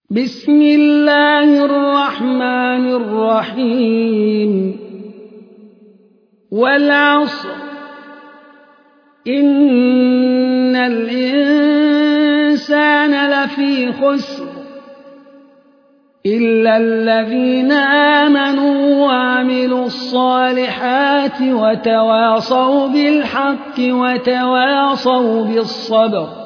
بسم الله الرحمن الرحيم والعصر إن الإنسان لفي خسر إلا الذين آمنوا وعملوا الصالحات وتواصوا بالحق وتواصوا بالصبر